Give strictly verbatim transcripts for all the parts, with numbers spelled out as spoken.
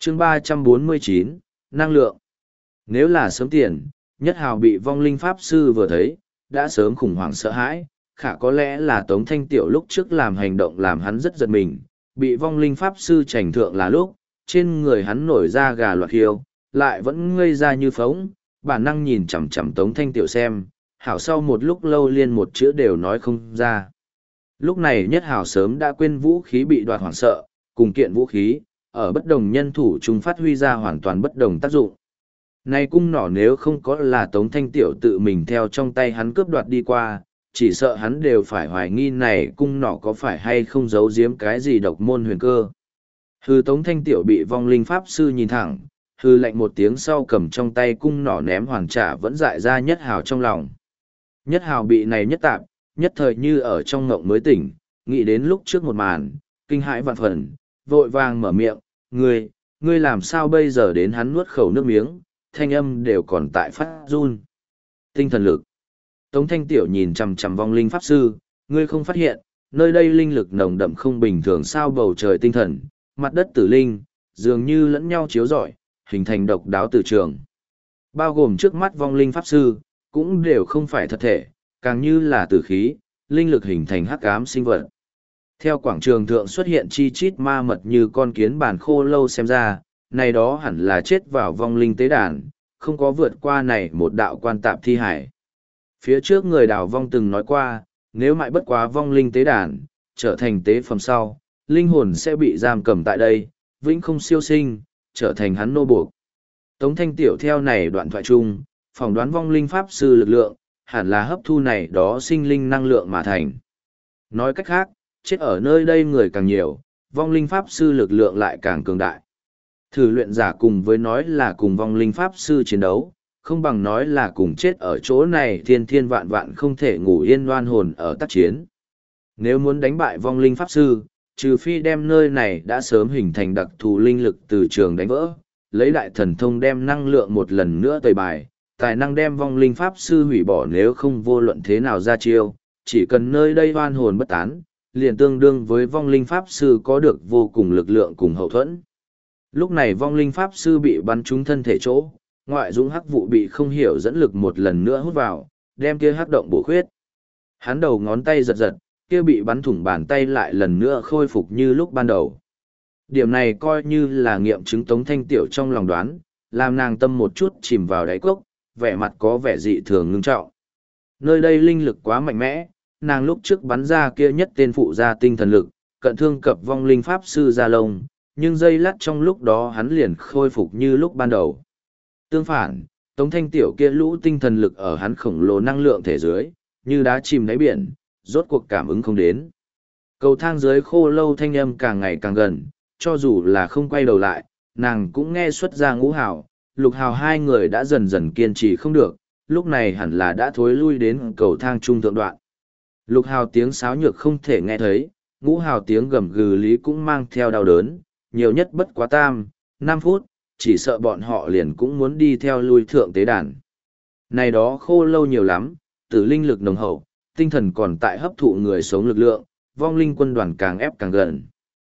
chương ba trăm bốn mươi chín, năng lượng. Nếu là sớm tiền, Nhất Hào bị vong linh pháp sư vừa thấy, đã sớm khủng hoảng sợ hãi, khả có lẽ là Tống Thanh Tiểu lúc trước làm hành động làm hắn rất giật mình, bị vong linh pháp sư chảnh thượng là lúc, trên người hắn nổi ra gà loạt hiêu, lại vẫn ngây ra như phóng, bản năng nhìn chằm chằm Tống Thanh Tiểu xem, hảo sau một lúc lâu liên một chữ đều nói không ra. Lúc này Nhất Hào sớm đã quên vũ khí bị đoạt hoảng sợ, cùng kiện vũ khí, ở bất đồng nhân thủ chúng phát huy ra hoàn toàn bất đồng tác dụng. Này cung nỏ nếu không có là Tống Thanh Tiểu tự mình theo trong tay hắn cướp đoạt đi qua, chỉ sợ hắn đều phải hoài nghi này cung nỏ có phải hay không giấu giếm cái gì độc môn huyền cơ. Hư Tống Thanh Tiểu bị vong linh pháp sư nhìn thẳng, hư lạnh một tiếng sau cầm trong tay cung nỏ ném hoàn trả vẫn dại ra Nhất Hào trong lòng. Nhất Hào bị này nhất tạp, nhất thời như ở trong ngộng mới tỉnh, nghĩ đến lúc trước một màn, kinh hãi vạn phần, vội vàng mở miệng, ngươi, ngươi làm sao bây giờ đến hắn nuốt khẩu nước miếng, thanh âm đều còn tại phát run. Tinh thần lực. Tống Thanh Tiểu nhìn chằm chằm vong linh pháp sư, ngươi không phát hiện, nơi đây linh lực nồng đậm không bình thường sao bầu trời tinh thần, mặt đất tử linh, dường như lẫn nhau chiếu rọi, hình thành độc đáo tử trường. Bao gồm trước mắt vong linh pháp sư, cũng đều không phải thật thể, càng như là tử khí, linh lực hình thành hắc ám sinh vật. Theo quảng trường thượng xuất hiện chi chít ma mật như con kiến bản khô lâu xem ra, này đó hẳn là chết vào vong linh tế đàn, không có vượt qua này một đạo quan tạp thi hải. Phía trước người đào vong từng nói qua, nếu mãi bất quá vong linh tế đàn, trở thành tế phẩm sau, linh hồn sẽ bị giam cầm tại đây, vĩnh không siêu sinh, trở thành hắn nô buộc. Tống Thanh Tiểu theo này đoạn thoại chung, phỏng đoán vong linh pháp sư lực lượng, hẳn là hấp thu này đó sinh linh năng lượng mà thành. Nói cách khác, chết ở nơi đây người càng nhiều, vong linh pháp sư lực lượng lại càng cường đại. Thử luyện giả cùng với nói là cùng vong linh pháp sư chiến đấu, không bằng nói là cùng chết ở chỗ này thiên thiên vạn vạn không thể ngủ yên loan hồn ở tác chiến. Nếu muốn đánh bại vong linh pháp sư, trừ phi đem nơi này đã sớm hình thành đặc thù linh lực từ trường đánh vỡ, lấy đại thần thông đem năng lượng một lần nữa tẩy bài, tài năng đem vong linh pháp sư hủy bỏ nếu không vô luận thế nào ra chiêu, chỉ cần nơi đây oan hồn bất tán, liền tương đương với vong linh pháp sư có được vô cùng lực lượng cùng hậu thuẫn. Lúc này vong linh pháp sư bị bắn trúng thân thể chỗ, ngoại dũng hắc vụ bị không hiểu dẫn lực một lần nữa hút vào, đem kia hắc động bổ khuyết. Hắn đầu ngón tay giật giật, kia bị bắn thủng bàn tay lại lần nữa khôi phục như lúc ban đầu. Điểm này coi như là nghiệm chứng Tống Thanh Tiểu trong lòng đoán, làm nàng tâm một chút chìm vào đáy cốc, vẻ mặt có vẻ dị thường ngưng trọng. Nơi đây linh lực quá mạnh mẽ, nàng lúc trước bắn ra kia nhất tên phụ ra tinh thần lực, cận thương cập vong linh pháp sư Gia Lông, nhưng giây lát trong lúc đó hắn liền khôi phục như lúc ban đầu. Tương phản, Tống Thanh Tiểu kia lũ tinh thần lực ở hắn khổng lồ năng lượng thể dưới, như đá chìm đáy biển, rốt cuộc cảm ứng không đến. Cầu thang dưới khô lâu thanh âm càng ngày càng gần, cho dù là không quay đầu lại, nàng cũng nghe xuất ra Ngũ Hào, Lục Hào hai người đã dần dần kiên trì không được, lúc này hẳn là đã thối lui đến cầu thang trung thượng đoạn. Lục Hào tiếng sáo nhược không thể nghe thấy, Ngũ Hào tiếng gầm gừ lý cũng mang theo đau đớn, nhiều nhất bất quá tam, năm phút, chỉ sợ bọn họ liền cũng muốn đi theo lui thượng tế đàn. Này đó khô lâu nhiều lắm, tử linh lực nồng hậu, tinh thần còn tại hấp thụ người sống lực lượng, vong linh quân đoàn càng ép càng gần.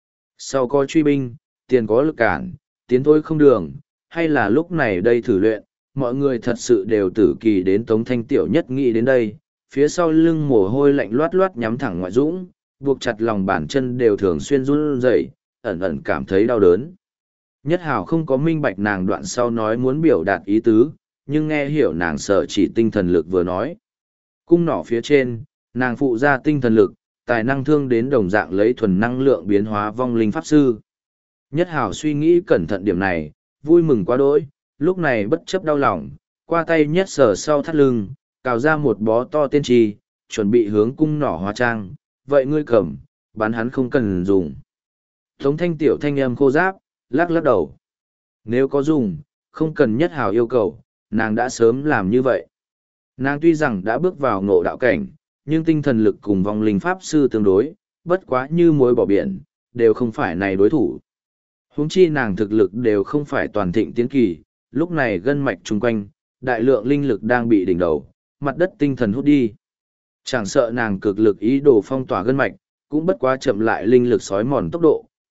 Sau có truy binh, tiền có lực cản, tiến thôi không đường, hay là lúc này đây thử luyện, mọi người thật sự đều tử kỳ đến Tống Thanh Tiểu nhất nghĩ đến đây, phía sau lưng mồ hôi lạnh loát loát nhắm thẳng ngoại dũng, buộc chặt lòng bàn chân đều thường xuyên run rẩy, ẩn ẩn cảm thấy đau đớn. Nhất Hào không có minh bạch nàng đoạn sau nói muốn biểu đạt ý tứ, nhưng nghe hiểu nàng sợ chỉ tinh thần lực vừa nói. Cung nỏ phía trên, nàng phụ ra tinh thần lực, tài năng thương đến đồng dạng lấy thuần năng lượng biến hóa vong linh pháp sư. Nhất Hào suy nghĩ cẩn thận điểm này, vui mừng quá đỗi, lúc này bất chấp đau lòng, qua tay nhất sờ sau thắt lưng, cào ra một bó to tiên trì, chuẩn bị hướng cung nỏ hóa trang, vậy ngươi cầm, bắn hắn không cần dùng. Tống Thanh Tiểu thanh âm khô giáp, lắc lắc đầu. Nếu có dùng, không cần Nhất Hào yêu cầu, nàng đã sớm làm như vậy. Nàng tuy rằng đã bước vào ngộ đạo cảnh, nhưng tinh thần lực cùng vong linh pháp sư tương đối, bất quá như muối bỏ biển, đều không phải này đối thủ. Huống chi nàng thực lực đều không phải toàn thịnh tiến kỳ, lúc này gân mạch chung quanh, đại lượng linh lực đang bị đỉnh đầu, mặt đất tinh thần hút đi. Chẳng sợ nàng cực lực ý đồ phong tỏa gân mạch, cũng bất quá chậm lại linh lực sói mòn tốc độ,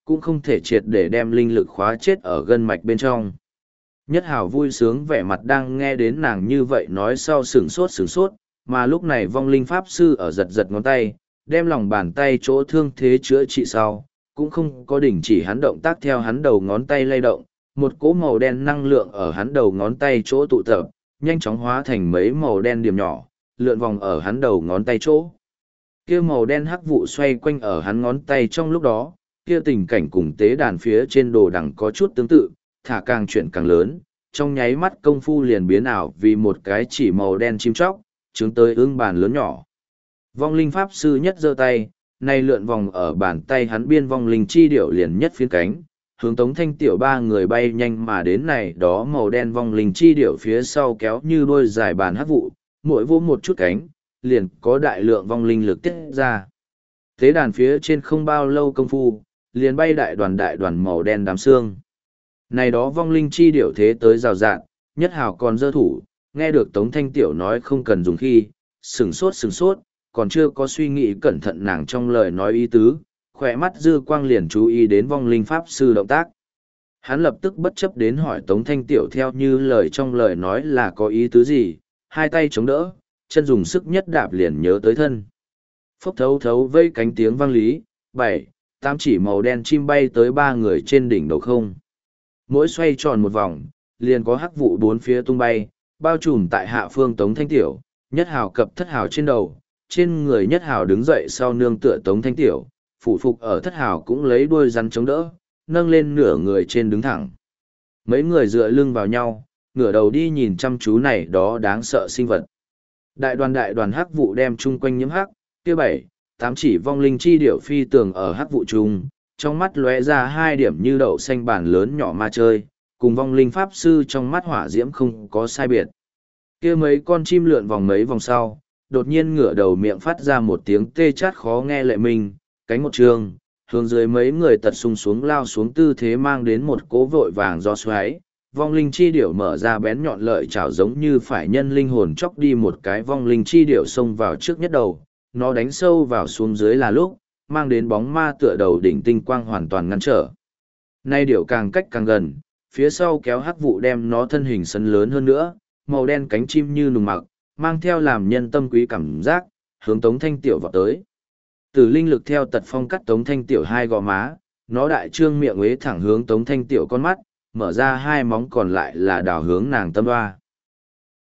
cũng không thể triệt để đem linh lực khóa chết ở gân mạch bên trong. Nhất Hào vui sướng vẻ mặt đang nghe đến nàng như vậy nói sau sửng sốt sửng sốt, mà lúc này vong linh pháp sư ở giật giật ngón tay, đem lòng bàn tay chỗ thương thế chữa trị sau, cũng không có đình chỉ hắn động tác theo hắn đầu ngón tay lay động, một cỗ màu đen năng lượng ở hắn đầu ngón tay chỗ tụ tập, nhanh chóng hóa thành mấy màu đen điểm nhỏ, lượn vòng ở hắn đầu ngón tay chỗ. Kia màu đen hắc vụ xoay quanh ở hắn ngón tay trong lúc đó, kia tình cảnh cùng tế đàn phía trên đồ đằng có chút tương tự, thả càng chuyển càng lớn, trong nháy mắt công phu liền biến ảo vì một cái chỉ màu đen chim chóc, trứng tới ưng bàn lớn nhỏ. Vong linh pháp sư nhất giơ tay, nay lượn vòng ở bàn tay hắn biên vong linh chi điểu liền nhất phiến cánh, hướng Tống Thanh Tiểu ba người bay nhanh mà đến này đó màu đen vong linh chi điểu phía sau kéo như đôi dài bàn hắc vụ, mỗi vô một chút cánh, liền có đại lượng vong linh lực tiết ra. Tế đàn phía trên không bao lâu công phu, liền bay đại đoàn đại đoàn màu đen đám xương. Này đó vong linh chi điểu thế tới rào rạng, Nhất Hào còn dơ thủ, nghe được Tống Thanh Tiểu nói không cần dùng khi, sừng sốt sừng sốt, còn chưa có suy nghĩ cẩn thận nàng trong lời nói ý tứ, khỏe mắt dư quang liền chú ý đến vong linh pháp sư động tác. Hắn lập tức bất chấp đến hỏi Tống Thanh Tiểu theo như lời trong lời nói là có ý tứ gì, hai tay chống đỡ, chân dùng sức nhất đạp liền nhớ tới thân. Phốc thấu thấu vây cánh tiếng vang lý, bảy, tám chỉ màu đen chim bay tới ba người trên đỉnh đầu không. Mỗi xoay tròn một vòng, liền có hắc vụ bốn phía tung bay, bao trùm tại hạ phương Tống Thanh Tiểu, Nhất Hào cập Thất Hào trên đầu, trên người Nhất Hào đứng dậy sau nương tựa Tống Thanh Tiểu, phủ phục ở Thất Hào cũng lấy đuôi rắn chống đỡ, nâng lên nửa người trên đứng thẳng. Mấy người dựa lưng vào nhau, ngửa đầu đi nhìn chăm chú này đó đáng sợ sinh vật. Đại đoàn đại đoàn hắc vụ đem chung quanh nhiễm hắc, kia bảy, tám chỉ vong linh chi điểu phi tường ở hắc vụ chung, trong mắt lóe ra hai điểm như đậu xanh bản lớn nhỏ ma chơi, cùng vong linh pháp sư trong mắt hỏa diễm không có sai biệt. Kia mấy con chim lượn vòng mấy vòng sau, đột nhiên ngửa đầu miệng phát ra một tiếng tê chát khó nghe lệ mình, cánh một trường, hướng dưới mấy người tật sung xuống lao xuống tư thế mang đến một cố vội vàng do xoáy. Vong linh chi điểu mở ra bén nhọn lợi chảo giống như phải nhân linh hồn chóc đi một cái vong linh chi điểu xông vào trước nhất đầu, nó đánh sâu vào xuống dưới là lúc, mang đến bóng ma tựa đầu đỉnh tinh quang hoàn toàn ngăn trở. Nay điểu càng cách càng gần, phía sau kéo hắc vụ đem nó thân hình sân lớn hơn nữa, màu đen cánh chim như nùng mặc, mang theo làm nhân tâm quý cảm giác, hướng Tống Thanh Tiểu vào tới. Tử linh lực theo tật phong cắt Tống Thanh Tiểu hai gò má, nó đại trương miệng ế thẳng hướng Tống Thanh Tiểu con mắt, mở ra hai móng còn lại là đào hướng nàng tâm hoa.